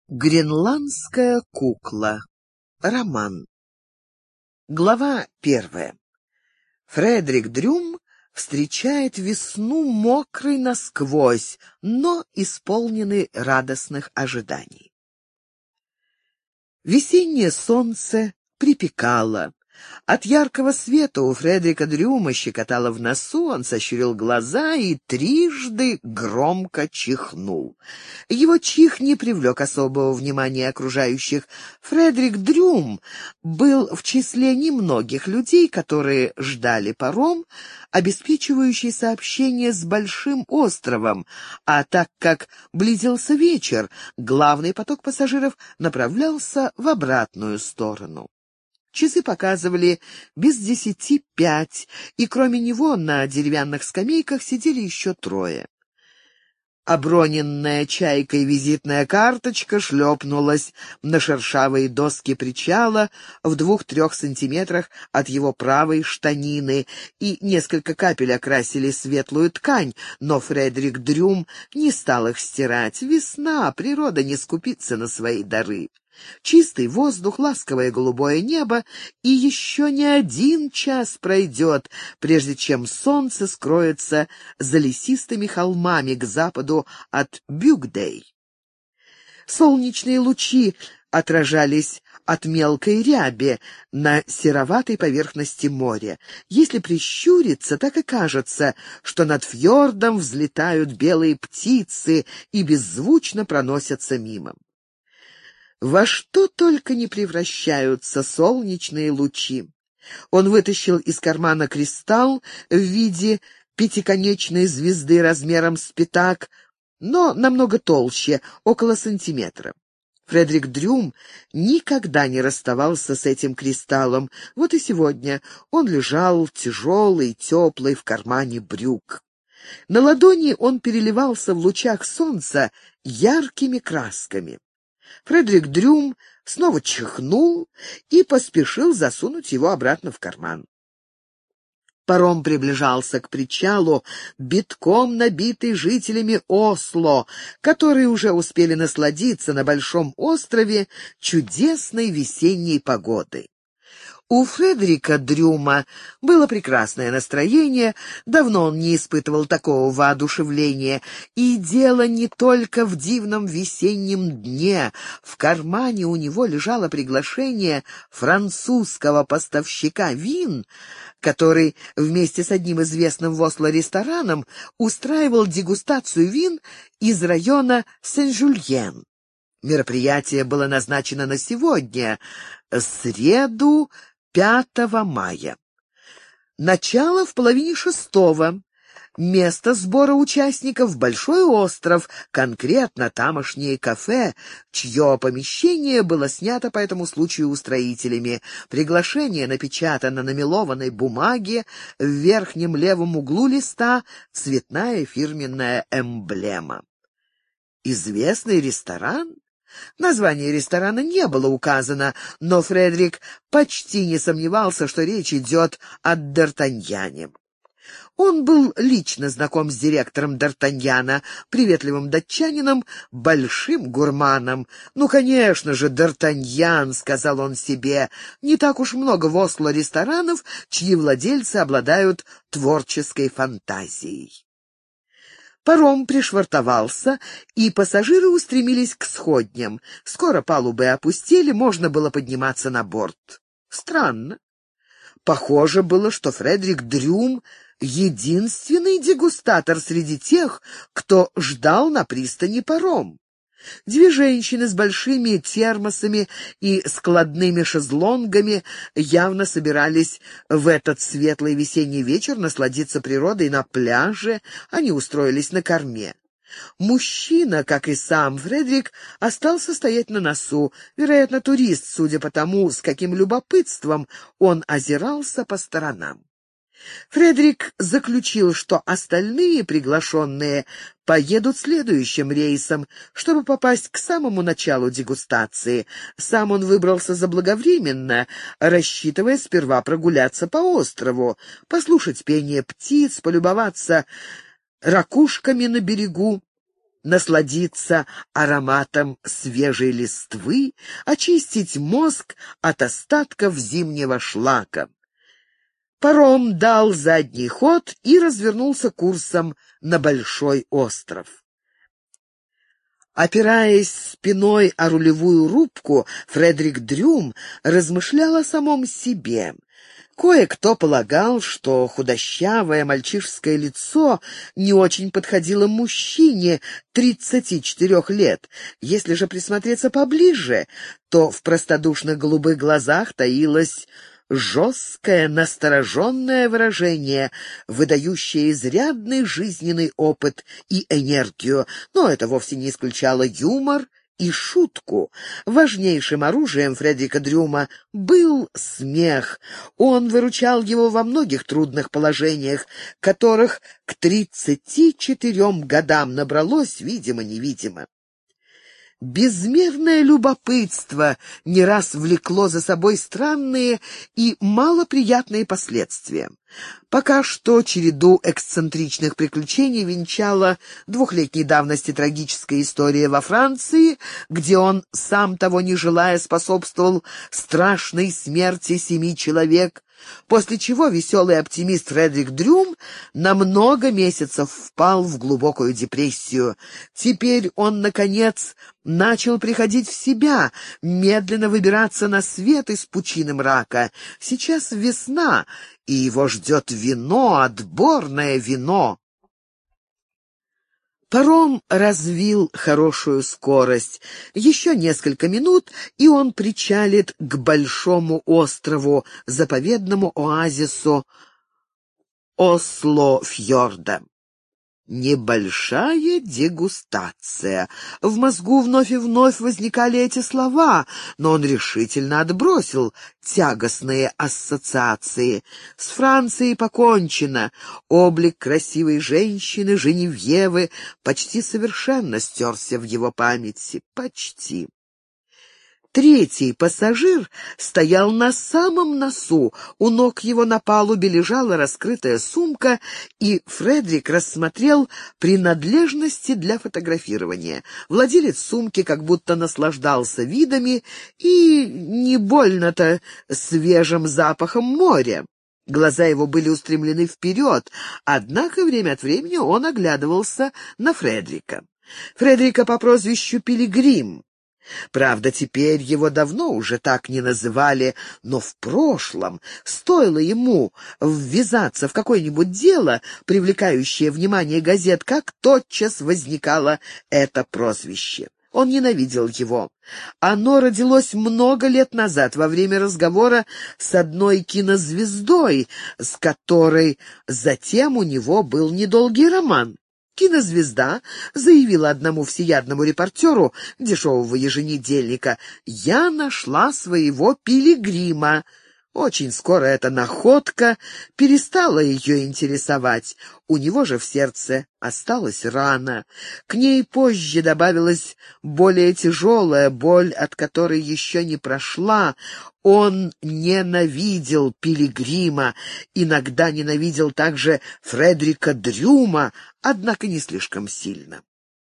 Гренландская кукла. Роман. Глава 1. Фредерик Дрюм встречает весну мокрый насквозь, но исполненный радостных ожиданий. Весеннее солнце припекало. От яркого света у Фредерика Дрюма щекотало в носу, он сощурил глаза и трижды громко чихнул. Его чих не привлек особого внимания окружающих. Фредерик Дрюм был в числе немногих людей, которые ждали паром, обеспечивающий сообщение с Большим островом, а так как близился вечер, главный поток пассажиров направлялся в обратную сторону. Часы показывали без 5:10, и кроме него на деревянных скамейках сидели еще трое. Оброненная чайкой визитная карточка шлепнулась на шершавые доски причала в 2-3 сантиметрах от его правой штанины, и несколько капель окрасили светлую ткань, но Фредерик Дрюм не стал их стирать. Весна, природа не скупится на свои дары. Чистый воздух, ласковое голубое небо, и еще не 1 час пройдет, прежде чем солнце скроется за лесистыми холмами к западу от Бюгдей. Солнечные лучи отражались от мелкой ряби на сероватой поверхности моря. Если прищуриться, так и кажется, что над фьордом взлетают белые птицы и беззвучно проносятся мимо. Во что только не превращаются солнечные лучи. Он вытащил из кармана кристалл в виде пятиконечной звезды размером с пятак, но намного толще, около сантиметра. Фредерик Дрюм никогда не расставался с этим кристаллом. Вот и сегодня он лежал тяжелый, теплый в кармане брюк. На ладони он переливался в лучах солнца яркими красками. Фредерик Дрюм снова чихнул и поспешил засунуть его обратно в карман. Паром приближался к причалу, битком набитый жителями Осло, которые уже успели насладиться на Большом острове чудесной весенней погодой. У Фредерика Дрюма было прекрасное настроение, давно он не испытывал такого воодушевления, и дело не только в дивном весеннем дне. В кармане у него лежало приглашение французского поставщика вин, который вместе с одним известным в Осло рестораном устраивал дегустацию вин из района Сен-Жульен. Мероприятие было назначено на сегодня, среду, 5 мая. Начало в 5:30. Место сбора участников — Большой остров, конкретно тамошнее кафе, чье помещение было снято по этому случаю устроителями. Приглашение напечатано на мелованной бумаге, в верхнем левом углу листа цветная фирменная эмблема. Известный ресторан? Название ресторана не было указано, но Фредерик почти не сомневался, что речь идет о Д'Артаньяне. Он был лично знаком с директором Д'Артаньяна, приветливым датчанином, большим гурманом. «Ну, конечно же, Д'Артаньян», — сказал он себе, — «не так уж много в Осло ресторанов, чьи владельцы обладают творческой фантазией». Паром пришвартовался, и пассажиры устремились к сходням. Скоро палубы опустели, можно было подниматься на борт. Странно. Похоже было, что Фредерик Дрюм — единственный дегустатор среди тех, кто ждал на пристани паром. 2 женщины с большими термосами и складными шезлонгами явно собирались в этот светлый весенний вечер насладиться природой на пляже. Они устроились на корме. Мужчина, как и сам Фредерик, остался стоять на носу, вероятно, турист, судя по тому, с каким любопытством он озирался по сторонам. Фредерик заключил, что остальные приглашенные поедут следующим рейсом, чтобы попасть к самому началу дегустации. Сам он выбрался заблаговременно, рассчитывая сперва прогуляться по острову, послушать пение птиц, полюбоваться ракушками на берегу. насладиться ароматом свежей листвы, очистить мозг от остатков зимнего шлака. Паром дал задний ход и развернулся курсом на большой остров. Опираясь спиной о рулевую рубку, Фредерик Дрюм размышлял о самом себе. Кое-кто полагал, что худощавое мальчишеское лицо не очень подходило мужчине 34 лет. Если же присмотреться поближе, то в простодушных голубых глазах таилось жесткое, настороженное выражение, выдающее изрядный жизненный опыт и энергию, но это вовсе не исключало юмор и шутку. Важнейшим оружием Фредерика Дрюма был смех. Он выручал его во многих трудных положениях, которых к 34 годам набралось, видимо-невидимо. Безмерное любопытство не раз влекло за собой странные и малоприятные последствия. Пока что череду эксцентричных приключений венчала двухлетней давности трагическая история во Франции, где он, сам того не желая, способствовал страшной смерти 7 человек, после чего веселый оптимист Фредерик Дрюм на много месяцев впал в глубокую депрессию. Теперь он, наконец, начал приходить в себя, медленно выбираться на свет из пучины мрака. Сейчас весна, и его ждет вино, отборное вино. Паром развил хорошую скорость. Еще несколько минут, и он причалит к большому острову, заповедному оазису Ослофьорда. Небольшая дегустация. В мозгу вновь и вновь возникали эти слова, но он решительно отбросил тягостные ассоциации. С Францией покончено. Облик красивой женщины, Женевьевы, почти совершенно стерся в его памяти. Почти. Третий пассажир стоял на самом носу, у ног его на палубе лежала раскрытая сумка, и Фредерик рассмотрел принадлежности для фотографирования. Владелец сумки как будто наслаждался видами и не больно-то свежим запахом моря. Глаза его были устремлены вперед, однако время от времени он оглядывался на Фредерика. Фредерика по прозвищу Пилигрим. Правда, теперь его давно уже так не называли, но в прошлом, стоило ему ввязаться в какое-нибудь дело, привлекающее внимание газет, как тотчас возникало это прозвище. Он ненавидел его. Оно родилось много лет назад, во время разговора с одной кинозвездой, с которой затем у него был недолгий роман. Кинозвезда заявила одному всеядному репортеру дешевого еженедельника: «Я нашла своего Пилигрима». Очень скоро эта находка перестала ее интересовать. У него же в сердце осталась рана. К ней позже добавилась более тяжелая боль, от которой еще не прошла. Он ненавидел Пилигрима, иногда ненавидел также Фредерика Дрюма, однако не слишком сильно.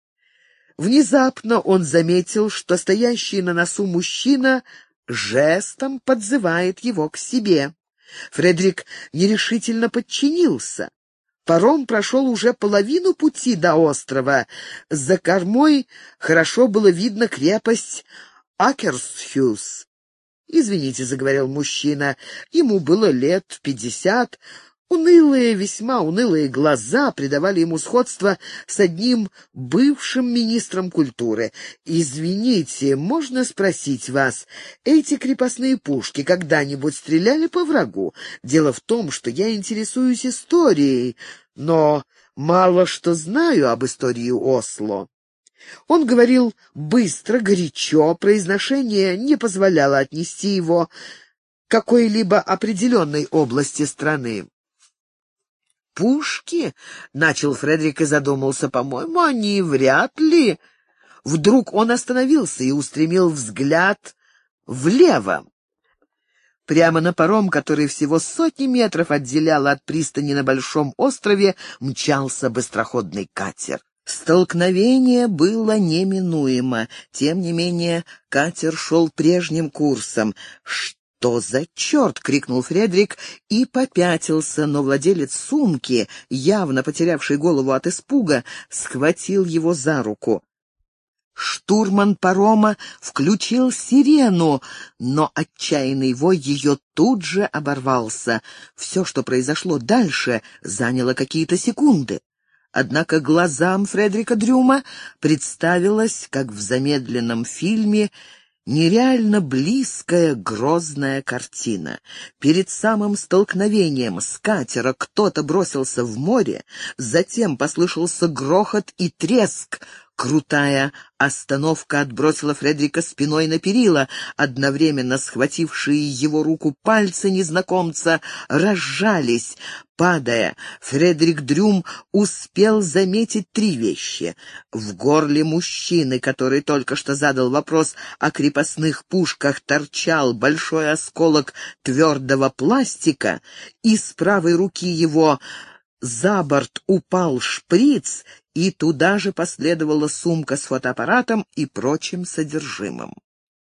Внезапно он заметил, что стоящий на носу мужчина жестом подзывает его к себе. Фредерик нерешительно подчинился. Паром прошел уже половину пути до острова. За кормой хорошо было видно крепость Акерсхюс. «Извините», — заговорил мужчина, — ему было лет 50. Унылые, весьма унылые глаза придавали ему сходство с одним бывшим министром культуры. «Извините, можно спросить вас, эти крепостные пушки когда-нибудь стреляли по врагу? Дело в том, что я интересуюсь историей, но мало что знаю об истории Осло». Он говорил быстро, горячо, произношение не позволяло отнести его к какой-либо определенной области страны. «Пушки?» — начал Фредерик и задумался. «По-моему, они вряд ли...» Вдруг он остановился и устремил взгляд влево. Прямо на паром, который всего сотни метров отделял от пристани на большом острове, мчался быстроходный катер. Столкновение было неминуемо. Тем не менее, катер шел прежним курсом. «Что за черт?» — крикнул Фредерик и попятился, но владелец сумки, явно потерявший голову от испуга, схватил его за руку. Штурман парома включил сирену, но отчаянный вой ее тут же оборвался. Все, что произошло дальше, заняло какие-то секунды. Однако глазам Фредерика Дрюма представилось, как в замедленном фильме, нереально близкая грозная картина. Перед самым столкновением с катера кто-то бросился в море, затем послышался грохот и треск. Крутая остановка отбросила Фредерика спиной на перила. Одновременно схватившие его руку пальцы незнакомца разжались. Падая, Фредерик Дрюм успел заметить три вещи. В горле мужчины, который только что задал вопрос о крепостных пушках, торчал большой осколок твердого пластика, и с правой руки его за борт упал шприц, и туда же последовала сумка с фотоаппаратом и прочим содержимым.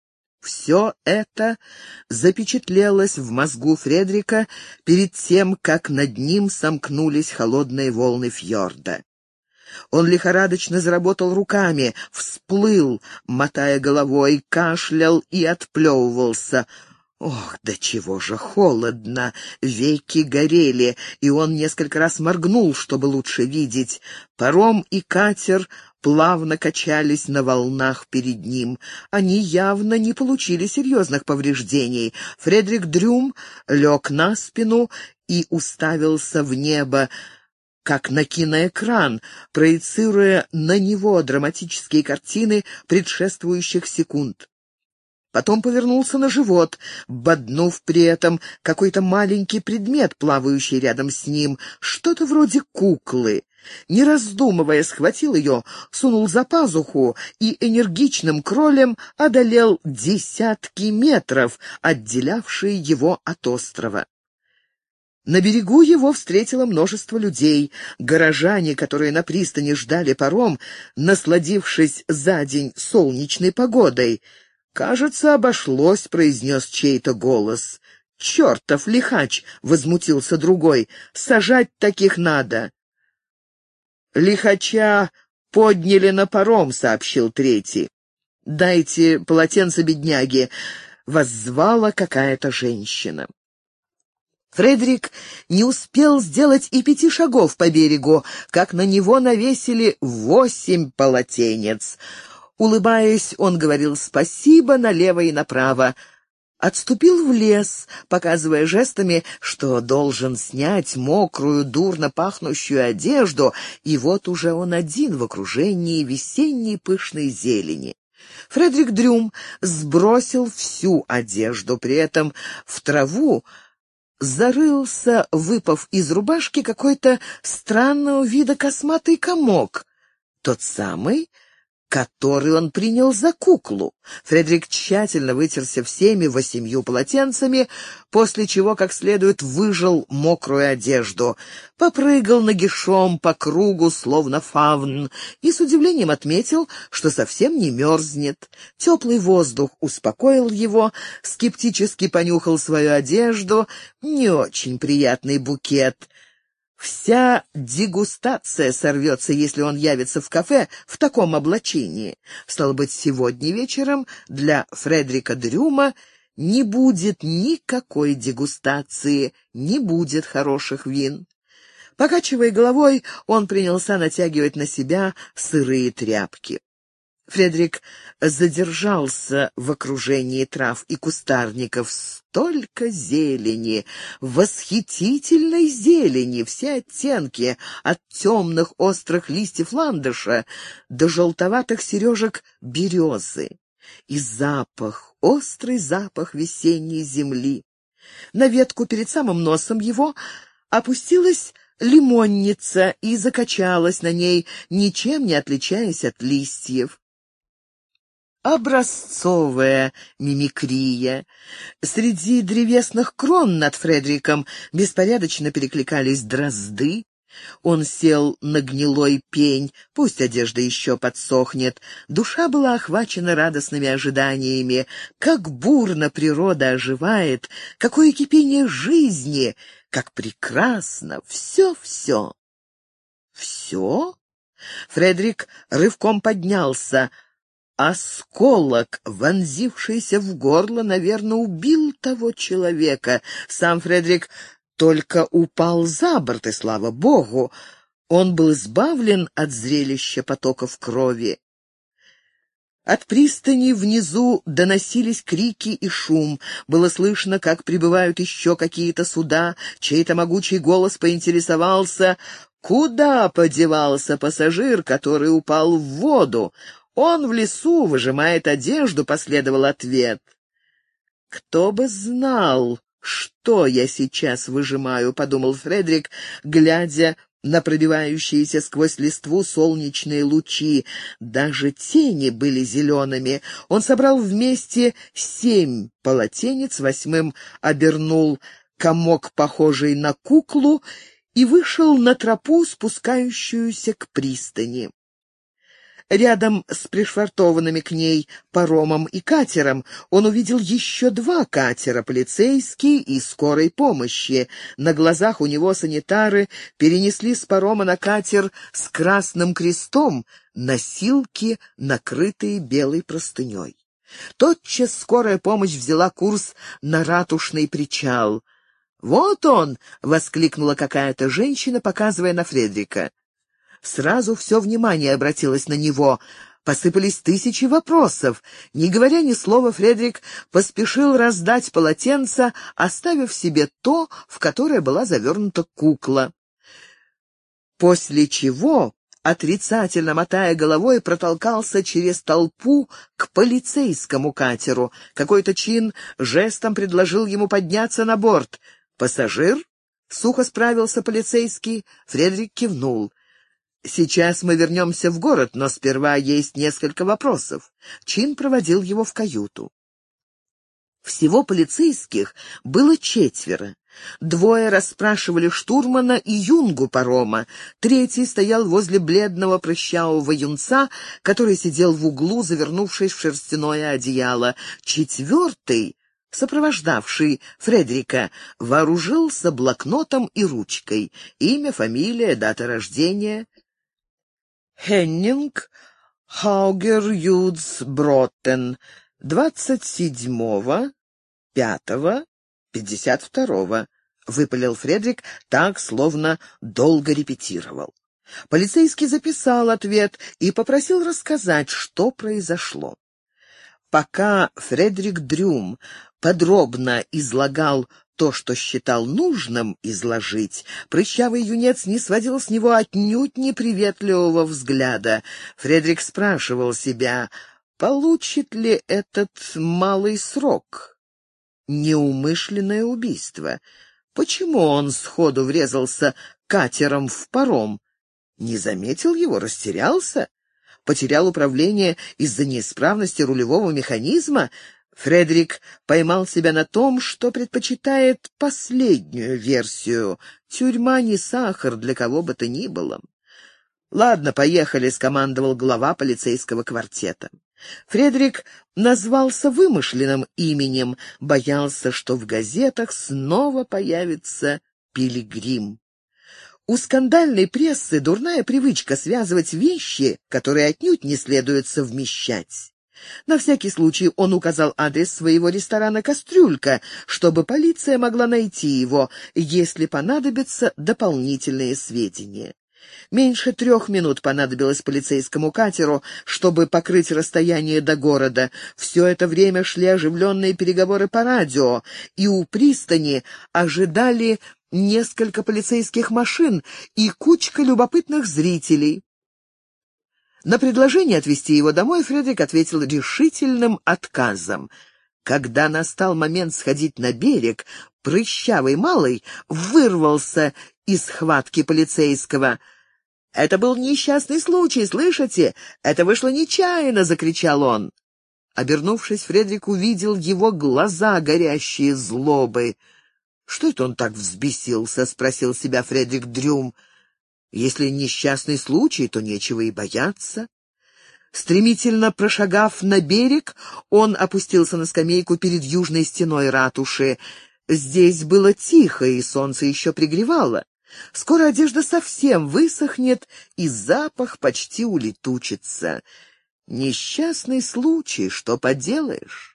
Все это запечатлелось в мозгу Фредерика перед тем, как над ним сомкнулись холодные волны фьорда. Он лихорадочно заработал руками, всплыл, мотая головой, кашлял и отплевывался. Ох, до чего же холодно! Веки горели, и он несколько раз моргнул, чтобы лучше видеть. Паром и катер плавно качались на волнах перед ним. Они явно не получили серьезных повреждений. Фредерик Дрюм лег на спину и уставился в небо, как на киноэкран, проецируя на него драматические картины предшествующих секунд. Потом повернулся на живот, боднув при этом какой-то маленький предмет, плавающий рядом с ним, что-то вроде куклы. Не раздумывая, схватил ее, сунул за пазуху и энергичным кролем одолел десятки метров, отделявшие его от острова. На берегу его встретило множество людей. Горожане, которые на пристани ждали паром, насладившись за день солнечной погодой. «Кажется, обошлось», — произнес чей-то голос. «Чертов лихач!» — возмутился другой. «Сажать таких надо!» «Лихача подняли на паром», — сообщил третий. «Дайте полотенце бедняге», — воззвала какая-то женщина. Фредерик не успел сделать и 5 шагов по берегу, как на него навесили 8 полотенец. Улыбаясь, он говорил спасибо налево и направо. Отступил в лес, показывая жестами, что должен снять мокрую, дурно пахнущую одежду, и вот уже он один в окружении весенней пышной зелени. Фредерик Дрюм сбросил всю одежду, при этом в траву зарылся, выпав из рубашки, какой-то странного вида косматый комок, тот самый, который он принял за куклу. Фредерик тщательно вытерся всеми 8 полотенцами, после чего как следует выжал мокрую одежду, попрыгал нагишом по кругу, словно фавн, и с удивлением отметил, что совсем не мерзнет. Теплый воздух успокоил его, скептически понюхал свою одежду, не очень приятный букет. Вся дегустация сорвется, если он явится в кафе в таком облачении. Стало быть, сегодня вечером для Фредерика Дрюма не будет никакой дегустации, не будет хороших вин. Покачивая головой, он принялся натягивать на себя сырые тряпки. Фредерик задержался в окружении трав и кустарников. Столько зелени, восхитительной зелени, все оттенки, от темных острых листьев ландыша до желтоватых сережек березы. И запах, острый запах весенней земли. На ветку перед самым носом его опустилась лимонница и закачалась на ней, ничем не отличаясь от листьев. Образцовая мимикрия. Среди древесных крон над Фредериком беспорядочно перекликались дрозды. Он сел на гнилой пень, пусть одежда еще подсохнет. Душа была охвачена радостными ожиданиями. Как бурно природа оживает, какое кипение жизни, как прекрасно, все-все. Все? Фредерик рывком поднялся. Осколок, вонзившийся в горло, наверное, убил того человека. Сам Фредерик только упал за борт, и, слава богу, он был избавлен от зрелища потоков крови. От пристани внизу доносились крики и шум. Было слышно, как прибывают еще какие-то суда. Чей-то могучий голос поинтересовался, куда подевался пассажир, который упал в воду. «Он в лесу, выжимает одежду», — последовал ответ. «Кто бы знал, что я сейчас выжимаю», — подумал Фредерик, глядя на пробивающиеся сквозь листву солнечные лучи. Даже тени были зелеными. Он собрал вместе 7 полотенец, 8-м обернул комок, похожий на куклу, и вышел на тропу, спускающуюся к пристани. Рядом с пришвартованными к ней паромом и катером он увидел еще 2 катера, полицейский и скорой помощи. На глазах у него санитары перенесли с парома на катер с красным крестом носилки, накрытые белой простыней. Тотчас скорая помощь взяла курс на ратушный причал. «Вот он!» — воскликнула какая-то женщина, показывая на Фредерика. Сразу все внимание обратилось на него. Посыпались тысячи вопросов. Не говоря ни слова, Фредерик поспешил раздать полотенца, оставив себе то, в которое была завернута кукла. После чего, отрицательно мотая головой, протолкался через толпу к полицейскому катеру. Какой-то чин жестом предложил ему подняться на борт. «Пассажир?» — сухо справился полицейский. Фредерик кивнул. «Сейчас мы вернемся в город, но сперва есть несколько вопросов». Чин проводил его в каюту. Всего полицейских было 4. 2 расспрашивали штурмана и юнгу парома. 3-й стоял возле бледного прыщавого юнца, который сидел в углу, завернувшись в шерстяное одеяло. 4-й, сопровождавший Фредерика, вооружился блокнотом и ручкой. Имя, фамилия, дата рождения. Хеннинг Хаугер Юдс Броттен, 27.05.52, выпалил Фредерик так, словно долго репетировал. Полицейский записал ответ и попросил рассказать, что произошло. Пока Фредерик Дрюм подробно излагал то, что считал нужным изложить, прыщавый юнец не сводил с него отнюдь неприветливого взгляда. Фредерик спрашивал себя, получит ли этот малый срок. Неумышленное убийство. Почему он сходу врезался катером в паром? Не заметил его, растерялся? Потерял управление из-за неисправности рулевого механизма? Фредерик поймал себя на том, что предпочитает последнюю версию. Тюрьма не сахар для кого бы то ни было. «Ладно, поехали», — скомандовал глава полицейского квартета. Фредерик назвался вымышленным именем, боялся, что в газетах снова появится пилигрим. У скандальной прессы дурная привычка связывать вещи, которые отнюдь не следует совмещать. На всякий случай он указал адрес своего ресторана «Кастрюлька», чтобы полиция могла найти его, если понадобятся дополнительные сведения. Меньше 3 минут понадобилось полицейскому катеру, чтобы покрыть расстояние до города. Все это время шли оживленные переговоры по радио, и у пристани ожидали несколько полицейских машин и кучка любопытных зрителей. На предложение отвезти его домой Фредерик ответил решительным отказом. Когда настал момент сходить на берег, прыщавый малый вырвался из схватки полицейского. «Это был несчастный случай, слышите? Это вышло нечаянно!» — закричал он. Обернувшись, Фредерик увидел его глаза, горящие злобой. «Что это он так взбесился?» — спросил себя Фредерик Дрюм. Если несчастный случай, то нечего и бояться. Стремительно прошагав на берег, он опустился на скамейку перед южной стеной ратуши. Здесь было тихо, и солнце еще пригревало. Скоро одежда совсем высохнет, и запах почти улетучится. Несчастный случай, что поделаешь?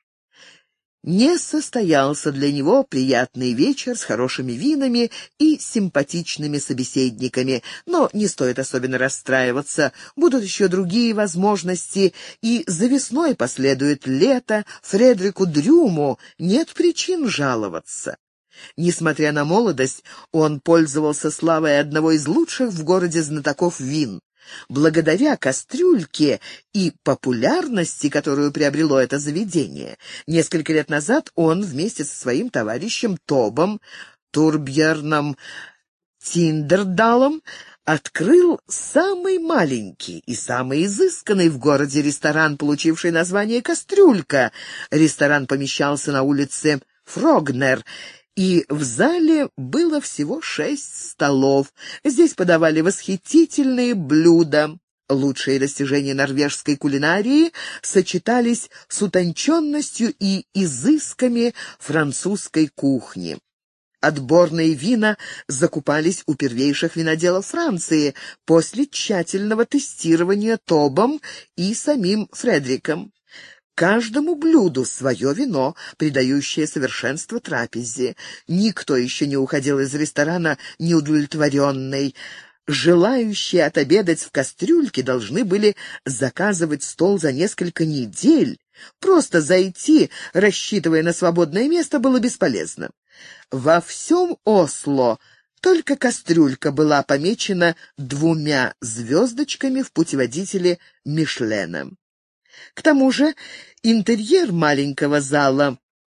Не состоялся для него приятный вечер с хорошими винами и симпатичными собеседниками, но не стоит особенно расстраиваться, будут еще другие возможности, и за весной последует лето, Фредерику Дрюму нет причин жаловаться. Несмотря на молодость, он пользовался славой одного из лучших в городе знатоков вин. Благодаря кастрюльке и популярности, которую приобрело это заведение, несколько лет назад он вместе со своим товарищем Тобом Турбьерном Тиндердалом открыл самый маленький и самый изысканный в городе ресторан, получивший название «Кастрюлька». Ресторан помещался на улице Фрогнер, и в зале было всего 6 столов. Здесь подавали восхитительные блюда. Лучшие достижения норвежской кулинарии сочетались с утонченностью и изысками французской кухни. Отборные вина закупались у первейших виноделов Франции после тщательного тестирования Тобом и самим Фредериком. Каждому блюду свое вино, придающее совершенство трапезе. Никто еще не уходил из ресторана неудовлетворенный. Желающие отобедать в кастрюльке должны были заказывать стол за несколько недель. Просто зайти, рассчитывая на свободное место, было бесполезно. Во всем Осло только кастрюлька была помечена 2 звездочками в путеводителе Мишлена. К тому же интерьер маленького зала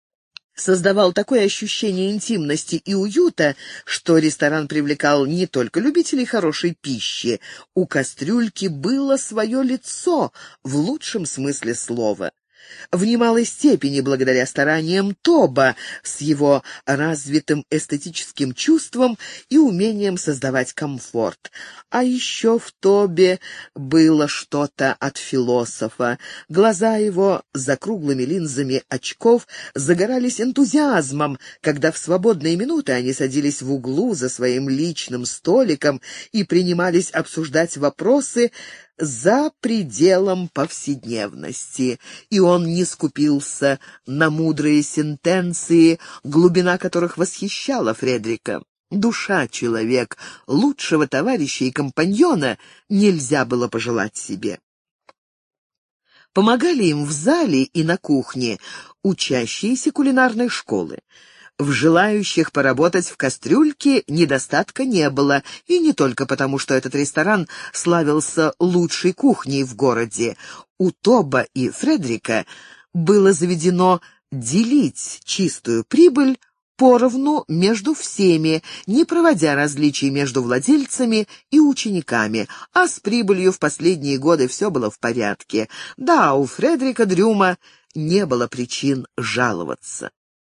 создавал такое ощущение интимности и уюта, что ресторан привлекал не только любителей хорошей пищи. У кастрюльки было свое лицо в лучшем смысле слова. В немалой степени благодаря стараниям Тоба с его развитым эстетическим чувством и умением создавать комфорт. А еще в Тобе было что-то от философа. Глаза его за круглыми линзами очков загорались энтузиазмом, когда в свободные минуты они садились в углу за своим личным столиком и принимались обсуждать вопросы за пределом повседневности, и он не скупился на мудрые сентенции, глубина которых восхищала Фредерика. Душа человек, лучшего товарища и компаньона нельзя было пожелать себе. Помогали им в зале и на кухне учащиеся кулинарной школы. В желающих поработать в кастрюльке недостатка не было, и не только потому, что этот ресторан славился лучшей кухней в городе. У Тоба и Фредерика было заведено делить чистую прибыль поровну между всеми, не проводя различий между владельцами и учениками, а с прибылью в последние годы все было в порядке. Да, у Фредерика Дрюма не было причин жаловаться.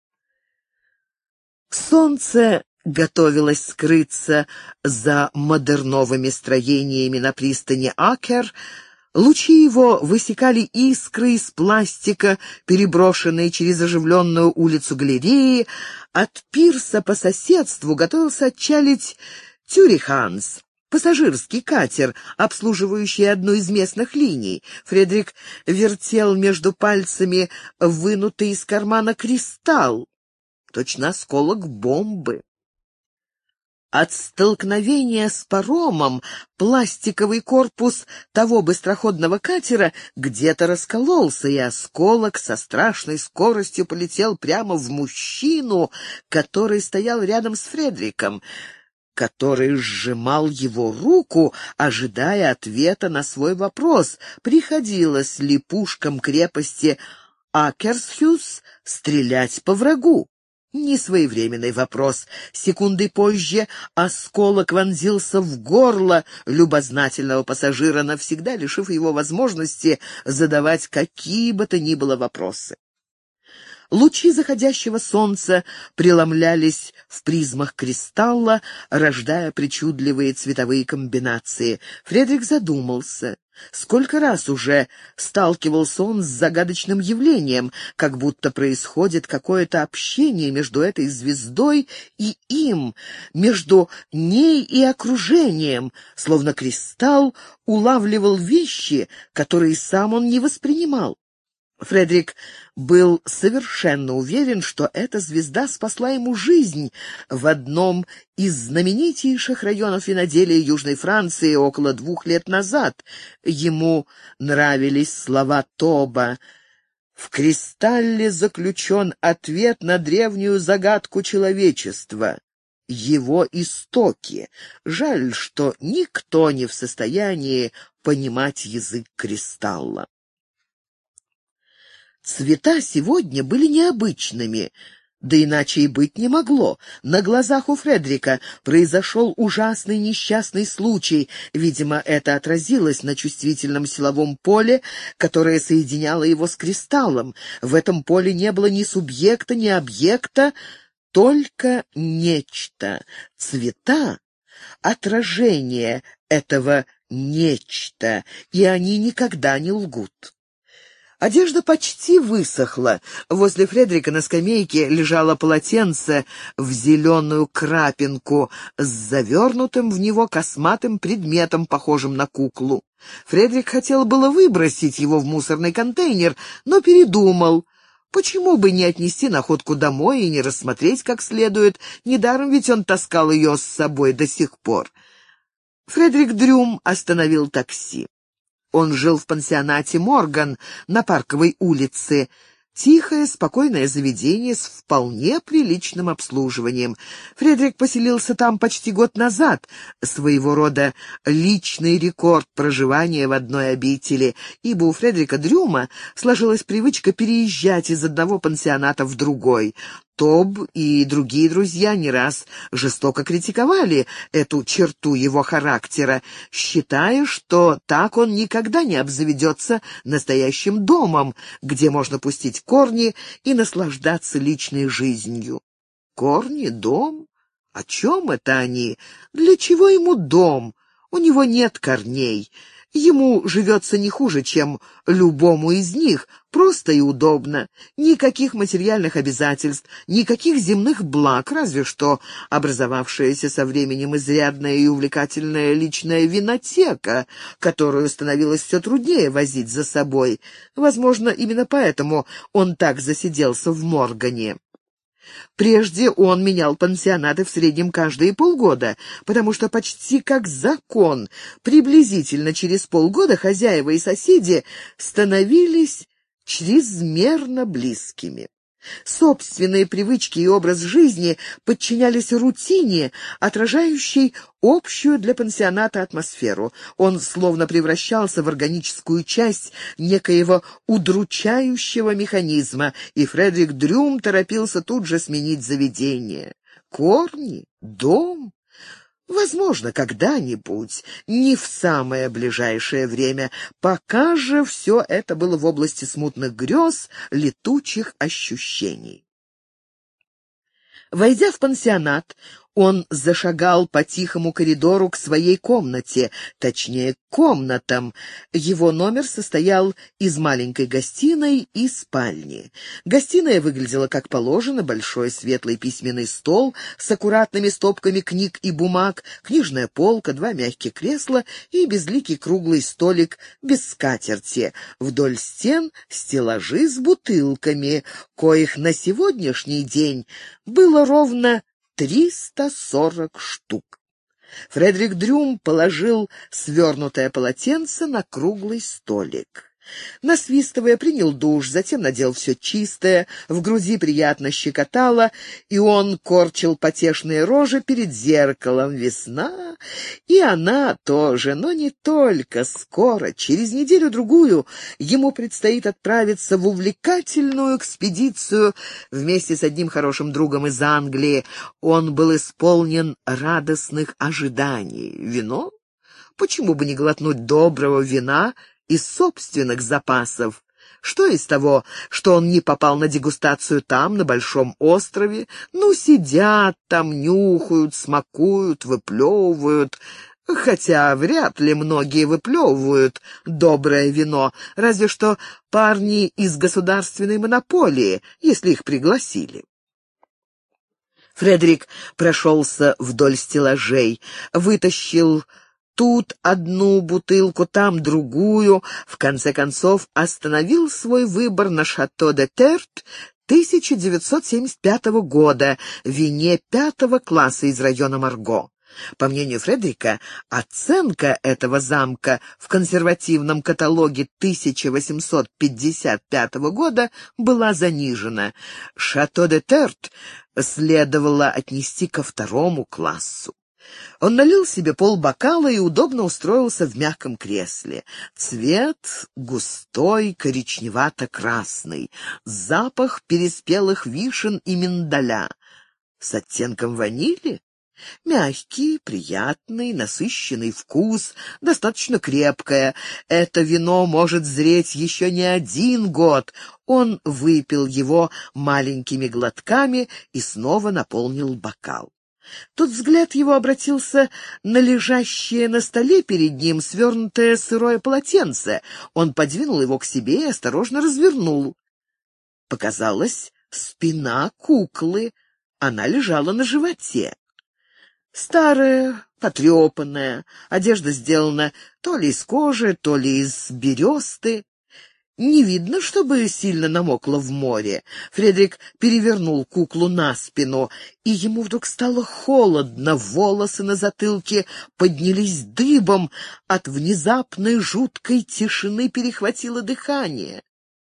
Солнце готовилось скрыться за модерновыми строениями на пристани Акер. Лучи его высекали искры из пластика, переброшенные через оживленную улицу галереи. От пирса по соседству готовился отчалить Тюриханс, пассажирский катер, обслуживающий одну из местных линий. Фредерик вертел между пальцами вынутый из кармана кристалл, точно осколок бомбы. От столкновения с паромом пластиковый корпус того быстроходного катера где-то раскололся, и осколок со страшной скоростью полетел прямо в мужчину, который стоял рядом с Фредериком, который сжимал его руку, ожидая ответа на свой вопрос, приходилось ли пушкам крепости Акерсхюс стрелять по врагу. Несвоевременный вопрос. Секунды позже осколок вонзился в горло любознательного пассажира, навсегда лишив его возможности задавать какие бы то ни было вопросы. Лучи заходящего солнца преломлялись в призмах кристалла, рождая причудливые цветовые комбинации. Фредерик задумался. Сколько раз уже сталкивался он с загадочным явлением, как будто происходит какое-то общение между этой звездой и им, между ней и окружением, словно кристалл улавливал вещи, которые сам он не воспринимал. Фредерик был совершенно уверен, что эта звезда спасла ему жизнь в одном из знаменитейших районов виноделия Южной Франции около 2 лет назад. Ему нравились слова Тоба: «В кристалле заключен ответ на древнюю загадку человечества. Его истоки. Жаль, что никто не в состоянии понимать язык кристалла». Цвета сегодня были необычными, да иначе и быть не могло. На глазах у Фредерика произошел ужасный несчастный случай. Видимо, это отразилось на чувствительном силовом поле, которое соединяло его с кристаллом. В этом поле не было ни субъекта, ни объекта, только нечто. Цвета — отражение этого нечто, и они никогда не лгут. Одежда почти высохла. Возле Фредерика на скамейке лежало полотенце в зеленую крапинку с завернутым в него косматым предметом, похожим на куклу. Фредерик хотел было выбросить его в мусорный контейнер, но передумал. Почему бы не отнести находку домой и не рассмотреть как следует? Недаром ведь он таскал ее с собой до сих пор. Фредерик Дрюм остановил такси. Он жил в пансионате «Морган» на Парковой улице. Тихое, спокойное заведение с вполне приличным обслуживанием. Фредерик поселился там почти год назад, своего рода личный рекорд проживания в одной обители, ибо у Фредерика Дрюма сложилась привычка переезжать из одного пансионата в другой. Тоб и другие друзья не раз жестоко критиковали эту черту его характера, считая, что так он никогда не обзаведется настоящим домом, где можно пустить корни и наслаждаться личной жизнью. Корни? Дом? О чем это они? Для чего ему дом? У него нет корней. Ему живется не хуже, чем любому из них, просто и удобно. Никаких материальных обязательств, никаких земных благ, разве что образовавшаяся со временем изрядная и увлекательная личная винотека, которую становилось все труднее возить за собой. Возможно, именно поэтому он так засиделся в Моргане. Прежде он менял пансионаты в среднем каждые полгода, потому что почти как закон, приблизительно через полгода хозяева и соседи становились чрезмерно близкими. Собственные привычки и образ жизни подчинялись рутине, отражающей общую для пансионата атмосферу. Он словно превращался в органическую часть некоего удручающего механизма, и Фредерик Дрюм торопился тут же сменить заведение. Корни? Дом? Возможно, когда-нибудь, не в самое ближайшее время. Пока же все это было в области смутных грез, летучих ощущений. Войдя в пансионат, он зашагал по тихому коридору к своей комнате, точнее, к комнатам. Его номер состоял из маленькой гостиной и спальни. Гостиная выглядела как положено: большой светлый письменный стол с аккуратными стопками книг и бумаг, книжная полка, 2 мягких кресла и безликий круглый столик без скатерти. Вдоль стен стеллажи с бутылками, коих на сегодняшний день было ровно 340 штук. Фредерик Дрюм положил свернутое полотенце на круглый столик. Насвистывая, принял душ, затем надел все чистое, в груди приятно щекотало, и он корчил потешные рожи перед зеркалом. Весна, и она тоже, но не только. Скоро, через неделю-другую, ему предстоит отправиться в увлекательную экспедицию вместе с одним хорошим другом из Англии. Он был исполнен радостных ожиданий. Вино? Почему бы не глотнуть доброго вина из собственных запасов? Что из того, что он не попал на дегустацию там, на Большом острове? Ну, сидят там, нюхают, смакуют, выплевывают. Хотя вряд ли многие выплевывают доброе вино, разве что парни из государственной монополии, если их пригласили. Фредерик прошелся вдоль стеллажей, вытащил тут одну бутылку, там другую, в конце концов остановил свой выбор на «Шато де Терт» 1975 года, вине 5-го класса из района Марго. По мнению Фредерика, оценка этого замка в консервативном каталоге 1855 года была занижена. «Шато де Терт» следовало отнести ко 2-му классу. Он налил себе полбокала и удобно устроился в мягком кресле. Цвет густой, коричневато-красный, запах переспелых вишен и миндаля. С оттенком ванили? Мягкий, приятный, насыщенный вкус, достаточно крепкое. Это вино может зреть еще не 1 год. Он выпил его маленькими глотками и снова наполнил бокал. Тут взгляд его обратился на лежащее на столе перед ним свернутое сырое полотенце. Он подвинул его к себе и осторожно развернул. Показалась спина куклы. Она лежала на животе. Старая, потрепанная, одежда сделана то ли из кожи, то ли из бересты. Не видно, чтобы сильно намокло в море. Фредерик перевернул куклу на спину, и ему вдруг стало холодно, волосы на затылке поднялись дыбом, от внезапной жуткой тишины перехватило дыхание.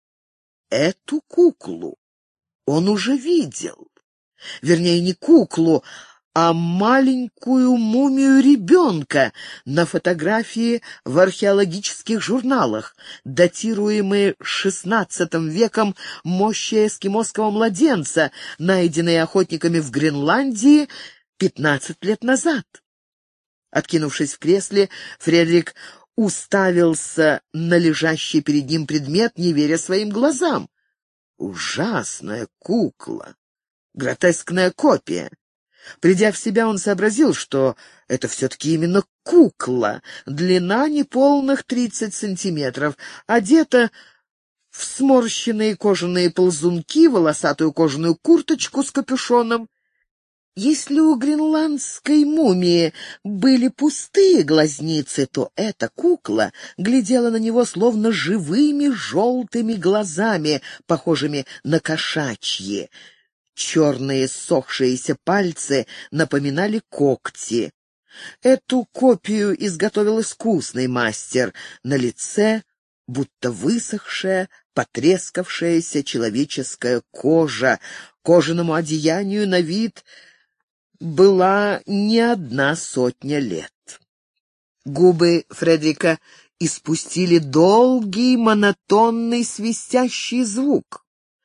Эту куклу он уже видел. Вернее, не куклу, а маленькую мумию ребенка на фотографии в археологических журналах, датируемые XVI веком мощи эскимосского младенца, найденные охотниками в Гренландии 15 лет назад. Откинувшись в кресле, Фредерик уставился на лежащий перед ним предмет, не веря своим глазам. Ужасная кукла, гротескная копия. Придя в себя, он сообразил, что это все-таки именно кукла, длина неполных 30 сантиметров, одета в сморщенные кожаные ползунки, волосатую кожаную курточку с капюшоном. Если у гренландской мумии были пустые глазницы, то эта кукла глядела на него словно живыми желтыми глазами, похожими на кошачьи. Черные ссохшиеся пальцы напоминали когти. Эту копию изготовил искусный мастер. На лице будто высохшая, потрескавшаяся человеческая кожа. Кожаному одеянию на вид была не 100 лет. Губы Фредерика испустили долгий, монотонный, свистящий звук.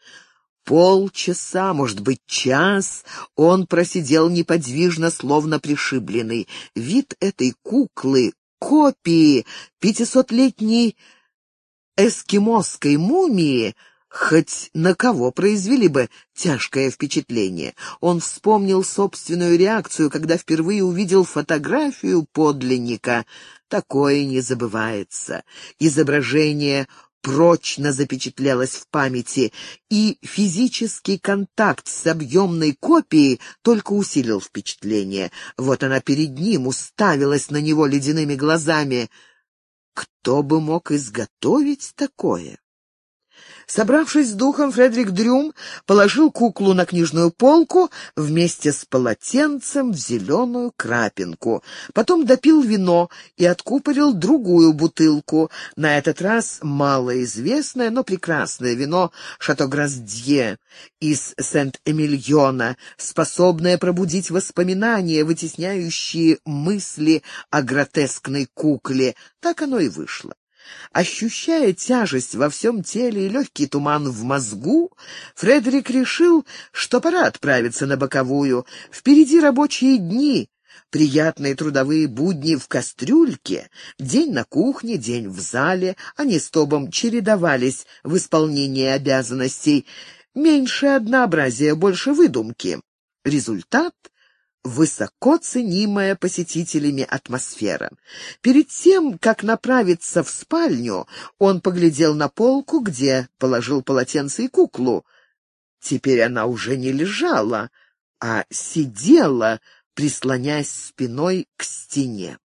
Полчаса, может быть, час, он просидел неподвижно, словно пришибленный. Вид этой куклы, копии 500-летней эскимосской мумии, хоть на кого произвели бы тяжкое впечатление. Он вспомнил собственную реакцию, когда впервые увидел фотографию подлинника. Такое не забывается. Изображение прочно запечатлелось в памяти, и физический контакт с объемной копией только усилил впечатление. Вот она перед ним уставилась на него ледяными глазами. Кто бы мог изготовить такое? Собравшись с духом, Фредерик Дрюм положил куклу на книжную полку вместе с полотенцем в зеленую крапинку. Потом допил вино и откупорил другую бутылку. На этот раз малоизвестное, но прекрасное вино «Шато Граздье» из Сент-Эмильона, способное пробудить воспоминания, вытесняющие мысли о гротескной кукле. Так оно и вышло. Ощущая тяжесть во всем теле и легкий туман в мозгу, Фредерик решил, что пора отправиться на боковую. Впереди рабочие дни. Приятные трудовые будни в кастрюльке, день на кухне, день в зале, они с Тобом чередовались в исполнении обязанностей. Меньше однообразия, больше выдумки. Результат — высоко ценимая посетителями атмосфера. Перед тем, как направиться в спальню, он поглядел на полку, где положил полотенце и куклу. Теперь она уже не лежала, а сидела, прислонясь спиной к стене.